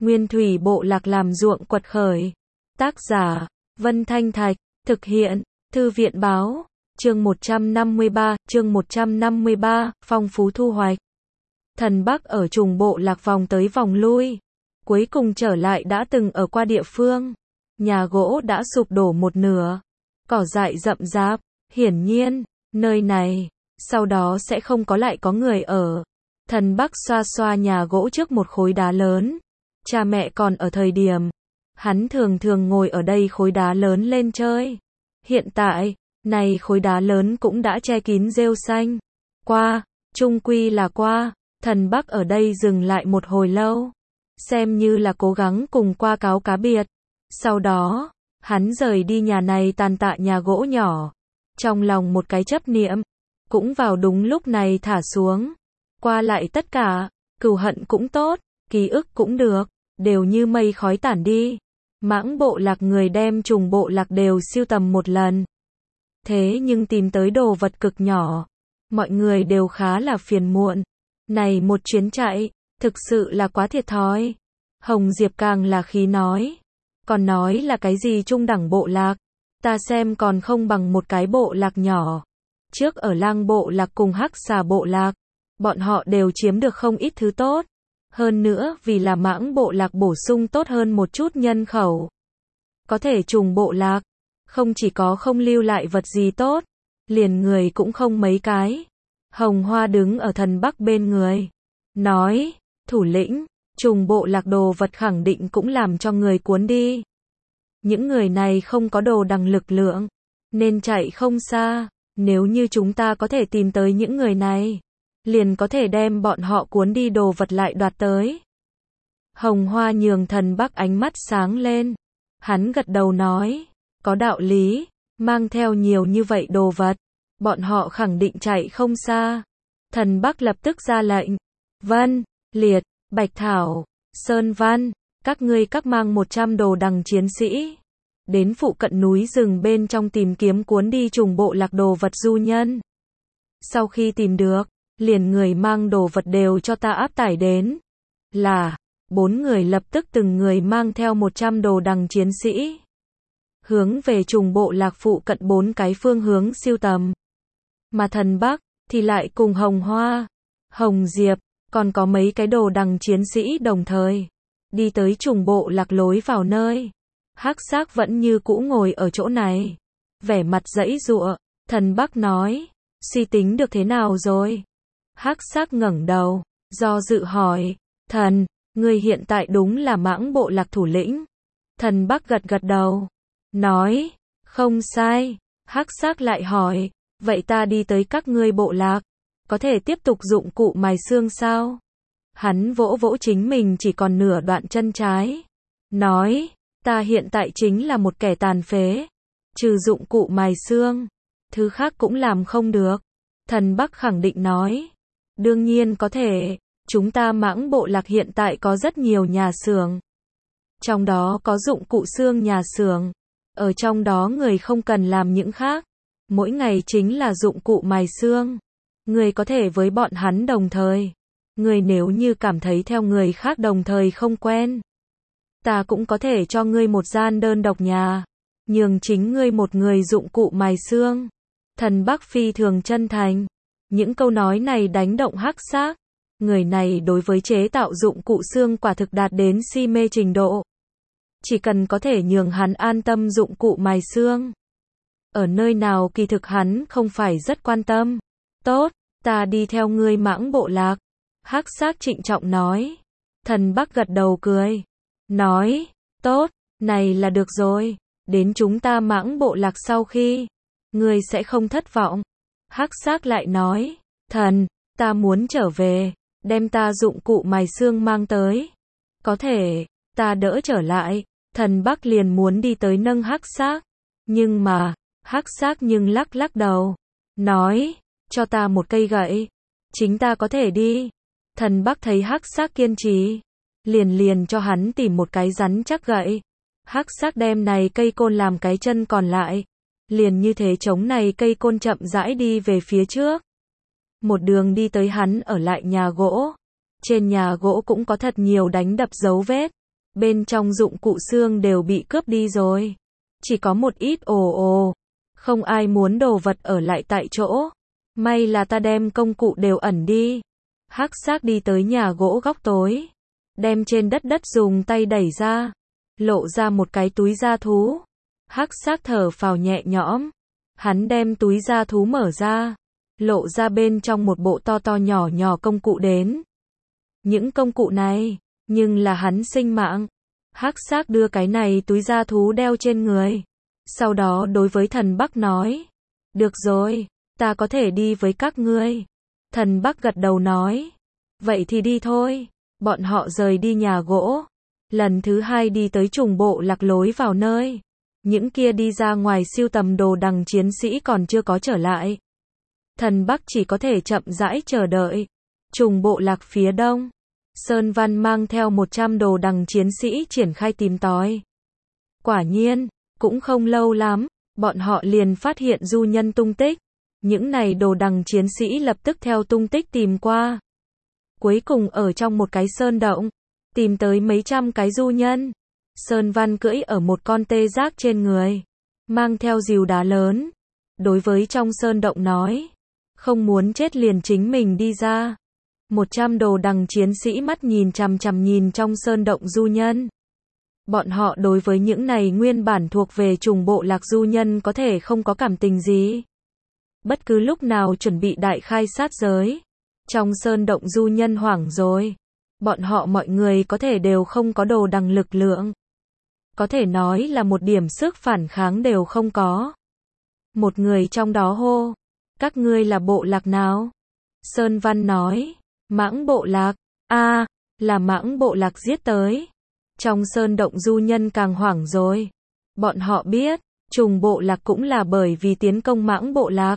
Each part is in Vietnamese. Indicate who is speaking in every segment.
Speaker 1: Nguyên thủy bộ lạc làm ruộng quật khởi. Tác giả, Vân Thanh Thạch, thực hiện, Thư viện báo, chương 153, phong phú thu hoạch. Thần Bắc ở trùng bộ lạc vòng tới vòng lui, cuối cùng trở lại đã từng ở qua địa phương. Nhà gỗ đã sụp đổ một nửa, cỏ dại rậm rạp, hiển nhiên, nơi này, sau đó sẽ không có lại có người ở. Thần Bắc xoa xoa nhà gỗ trước một khối đá lớn. Cha mẹ còn ở thời điểm, hắn thường thường ngồi ở đây khối đá lớn lên chơi. Hiện tại, này khối đá lớn cũng đã che kín rêu xanh. Qua, chung quy là qua, Thần Bắc ở đây dừng lại một hồi lâu. Xem như là cố gắng cùng qua cáo cá biệt. Sau đó, hắn rời đi nhà này tàn tạ nhà gỗ nhỏ. Trong lòng một cái chấp niệm, cũng vào đúng lúc này thả xuống. Qua lại tất cả, cừu hận cũng tốt, ký ức cũng được, đều như mây khói tản đi. Mãng bộ lạc người đem trùng bộ lạc đều siêu tầm một lần. Thế nhưng tìm tới đồ vật cực nhỏ. Mọi người đều khá là phiền muộn. Này một chuyến chạy, thực sự là quá thiệt thòi. Hồng Diệp càng là khí nói. Còn nói là cái gì trung đẳng bộ lạc. Ta xem còn không bằng một cái bộ lạc nhỏ. Trước ở Lang bộ lạc cùng Hắc Xà bộ lạc, bọn họ đều chiếm được không ít thứ tốt. Hơn nữa vì là mãng bộ lạc bổ sung tốt hơn một chút nhân khẩu. Có thể trùng bộ lạc, không chỉ có không lưu lại vật gì tốt, liền người cũng không mấy cái. Hồng Hoa đứng ở Thần Bắc bên người, nói, thủ lĩnh, trùng bộ lạc đồ vật khẳng định cũng làm cho người cuốn đi. Những người này không có đồ đằng lực lượng, nên chạy không xa. Nếu như chúng ta có thể tìm tới những người này, liền có thể đem bọn họ cuốn đi đồ vật lại đoạt tới. Hồng Hoa nhường Thần Bắc ánh mắt sáng lên. Hắn gật đầu nói, có đạo lý, mang theo nhiều như vậy đồ vật, bọn họ khẳng định chạy không xa. Thần Bắc lập tức ra lệnh, Vân, Liệt, Bạch Thảo, Sơn Văn, các ngươi các mang 100 đồ đằng chiến sĩ. Đến phụ cận núi rừng bên trong tìm kiếm cuốn đi trùng bộ lạc đồ vật du nhân. Sau khi tìm được, liền người mang đồ vật đều cho ta áp tải đến. Là, 4 người lập tức từng người mang theo 100 đồ đằng chiến sĩ. Hướng về trùng bộ lạc phụ cận 4 cái phương hướng siêu tầm. Mà Thần Bắc, thì lại cùng Hồng Hoa, Hồng Diệp, còn có mấy cái đồ đằng chiến sĩ đồng thời. Đi tới trùng bộ lạc lối vào nơi. Hắc Xác vẫn như cũ ngồi ở chỗ này. Vẻ mặt giãy giụa, Thần Bắc nói, suy tính được thế nào rồi? Hắc Xác ngẩng đầu, do dự hỏi, thần, ngươi hiện tại đúng là mãng bộ lạc thủ lĩnh. Thần Bắc gật gật đầu, nói, không sai. Hắc Xác lại hỏi, vậy ta đi tới các ngươi bộ lạc, có thể tiếp tục dụng cụ mài xương sao? Hắn vỗ vỗ chính mình chỉ còn nửa đoạn chân trái, nói, ta hiện tại chính là một kẻ tàn phế, trừ dụng cụ mài xương, thứ khác cũng làm không được. Thần Bắc khẳng định nói, đương nhiên có thể, chúng ta mãng bộ lạc hiện tại có rất nhiều nhà xưởng. Trong đó có dụng cụ xương nhà xưởng, ở trong đó người không cần làm những khác, mỗi ngày chính là dụng cụ mài xương. Người có thể với bọn hắn đồng thời. Người nếu như cảm thấy theo người khác đồng thời không quen, ta cũng có thể cho ngươi một gian đơn độc nhà, nhường chính ngươi một người dụng cụ mài xương. Thần Bắc phi thường chân thành. Những câu nói này đánh động Hắc Xác. Người này đối với chế tạo dụng cụ xương quả thực đạt đến si mê trình độ. Chỉ cần có thể nhường hắn an tâm dụng cụ mài xương. Ở nơi nào kỳ thực hắn không phải rất quan tâm. Tốt, ta đi theo ngươi mãng bộ lạc. Hắc Xác trịnh trọng nói. Thần Bắc gật đầu cười. Nói, tốt, này là được rồi. Đến chúng ta mãng bộ lạc sau khi, ngươi sẽ không thất vọng. Hắc Xác lại nói, thần, ta muốn trở về, đem ta dụng cụ mài xương mang tới. Có thể, ta đỡ trở lại. Thần Bắc liền muốn đi tới nâng Hắc Xác. Nhưng mà, Hắc Xác nhưng lắc lắc đầu. Nói, cho ta một cây gậy. Chính ta có thể đi. Thần Bắc thấy Hắc Xác kiên trì, liền cho hắn tìm một cái rắn chắc gậy. Hắc Xác đem này cây côn làm cái chân còn lại. Liền như thế chống này cây côn chậm rãi đi về phía trước. Một đường đi tới hắn ở lại nhà gỗ. Trên nhà gỗ cũng có thật nhiều đánh đập dấu vết. Bên trong dụng cụ xương đều bị cướp đi rồi. Chỉ có một ít ồ ồ. Không ai muốn đồ vật ở lại tại chỗ. May là ta đem công cụ đều ẩn đi. Hắc xác đi tới nhà gỗ góc tối. Đem trên đất dùng tay đẩy ra. Lộ ra một cái túi da thú. Hắc xác thở phào nhẹ nhõm. Hắn đem túi da thú mở ra. Lộ ra bên trong một bộ to to nhỏ nhỏ công cụ đến. Những công cụ này, nhưng là hắn sinh mạng. Hắc xác đưa cái này túi da thú đeo trên người. Sau đó đối với thần Bắc nói. Được rồi, ta có thể đi với các ngươi. Thần Bắc gật đầu nói. Vậy thì đi thôi. Bọn họ rời đi nhà gỗ. Lần thứ hai đi tới trùng bộ lạc lối vào nơi. Những kia đi ra ngoài siêu tầm đồ đằng chiến sĩ còn chưa có trở lại. Thần Bắc chỉ có thể chậm rãi chờ đợi. Trùng bộ lạc phía đông. Sơn Văn mang theo 100 đồ đằng chiến sĩ triển khai tìm tòi. Quả nhiên, cũng không lâu lắm, bọn họ liền phát hiện du nhân tung tích. Những này đồ đằng chiến sĩ lập tức theo tung tích tìm qua. Cuối cùng ở trong một cái sơn động, tìm tới mấy trăm cái du nhân. Sơn Văn cưỡi ở một con tê giác trên người, mang theo rìu đá lớn. Đối với trong sơn động nói, không muốn chết liền chính mình đi ra. 100 đồ đằng chiến sĩ mắt nhìn chằm chằm nhìn trong sơn động du nhân. Bọn họ đối với những này nguyên bản thuộc về trùng bộ lạc du nhân có thể không có cảm tình gì. Bất cứ lúc nào chuẩn bị đại khai sát giới. Trong sơn động du nhân hoảng rồi. Bọn họ mọi người có thể đều không có đồ đằng lực lượng. Có thể nói là một điểm sức phản kháng đều không có. Một người trong đó hô. Các ngươi là bộ lạc nào? Sơn Văn nói. Mãng bộ lạc. Là mãng bộ lạc giết tới. Trong sơn động du nhân càng hoảng rồi. Bọn họ biết, trùng bộ lạc cũng là bởi vì tiến công mãng bộ lạc.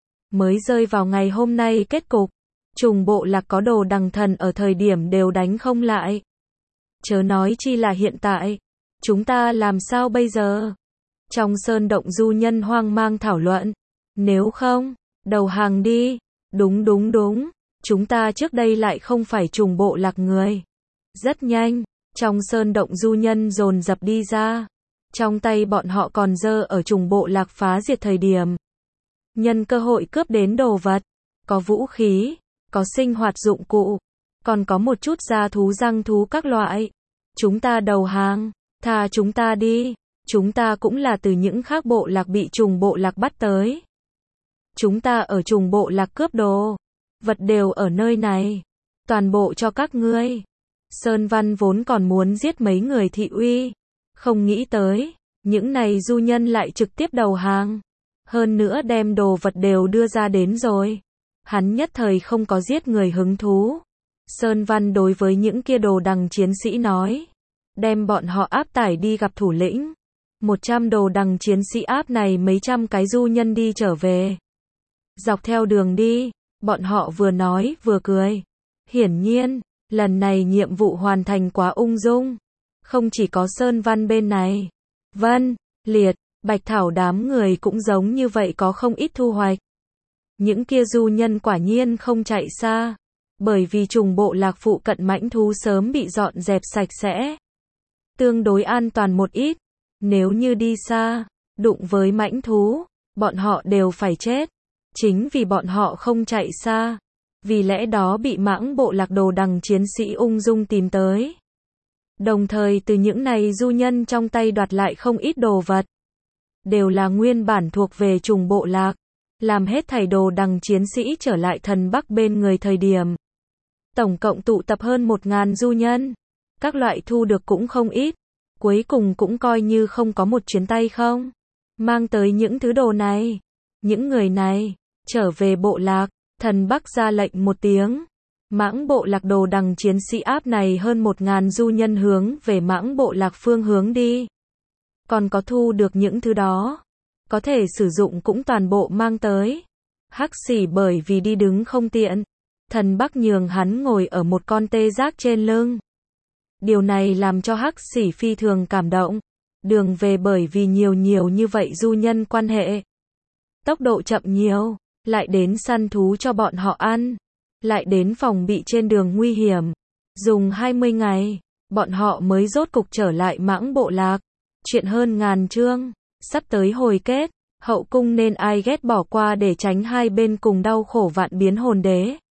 Speaker 1: Mới rơi vào ngày hôm nay kết cục. Trùng bộ lạc có đồ đằng thần ở thời điểm đều đánh không lại. Chớ nói chi là hiện tại. Chúng ta làm sao bây giờ? Trong sơn động du nhân hoang mang thảo luận. Nếu không, đầu hàng đi. Đúng. Chúng ta trước đây lại không phải trùng bộ lạc người. Rất nhanh, trong sơn động du nhân dồn dập đi ra. Trong tay bọn họ còn giơ ở trùng bộ lạc phá diệt thời điểm. Nhân cơ hội cướp đến đồ vật. Có vũ khí, có sinh hoạt dụng cụ, còn có một chút da thú răng thú các loại. Chúng ta đầu hàng, tha chúng ta đi. Chúng ta cũng là từ những khác bộ lạc bị trùng bộ lạc bắt tới. Chúng ta ở trùng bộ lạc cướp đồ. Vật đều ở nơi này. Toàn bộ cho các ngươi. Sơn Văn vốn còn muốn giết mấy người thị uy. Không nghĩ tới, những này du nhân lại trực tiếp đầu hàng. Hơn nữa đem đồ vật đều đưa ra đến rồi. Hắn nhất thời không có giết người hứng thú. Sơn Văn đối với những kia đồ đằng chiến sĩ nói. Đem bọn họ áp tải đi gặp thủ lĩnh. 100 đồ đằng chiến sĩ áp này mấy trăm cái du nhân đi trở về. Dọc theo đường đi, bọn họ vừa nói vừa cười. Hiển nhiên, lần này nhiệm vụ hoàn thành quá ung dung. Không chỉ có Sơn Văn bên này. Vân, Liệt, Bạch Thảo đám người cũng giống như vậy có không ít thu hoạch. Những kia du nhân quả nhiên không chạy xa. Bởi vì trùng bộ lạc phụ cận mãnh thú sớm bị dọn dẹp sạch sẽ. Tương đối an toàn một ít. Nếu như đi xa, đụng với mãnh thú, bọn họ đều phải chết. Chính vì bọn họ không chạy xa. Vì lẽ đó bị mãng bộ lạc đồ đằng chiến sĩ ung dung tìm tới. Đồng thời từ những này du nhân trong tay đoạt lại không ít đồ vật. Đều là nguyên bản thuộc về trùng bộ lạc. Làm hết thảy đồ đằng chiến sĩ trở lại thần Bắc bên người thời điểm. Tổng cộng tụ tập hơn 1000 du nhân. Các loại thu được cũng không ít. Cuối cùng cũng coi như không có một chuyến tay không. Mang tới những thứ đồ này. Những người này, trở về bộ lạc. Thần Bắc ra lệnh một tiếng. Mãng bộ lạc đồ đằng chiến sĩ áp này hơn 1000 du nhân hướng về mãng bộ lạc phương hướng đi. Còn có thu được những thứ đó. Có thể sử dụng cũng toàn bộ mang tới. Hắc Xỉ bởi vì đi đứng không tiện. Thần Bắc nhường hắn ngồi ở một con tê giác trên lưng. Điều này làm cho Hắc Xỉ phi thường cảm động. Đường về bởi vì nhiều như vậy du nhân quan hệ. Tốc độ chậm nhiều. Lại đến săn thú cho bọn họ ăn. Lại đến phòng bị trên đường nguy hiểm. Dùng 20 ngày. bọn họ mới rốt cục trở lại Mãng Bộ Lạc. Chuyện hơn ngàn chương, sắp tới hồi kết, hậu cung nên ai ghét bỏ qua để tránh hai bên cùng đau khổ vạn biến hồn đế.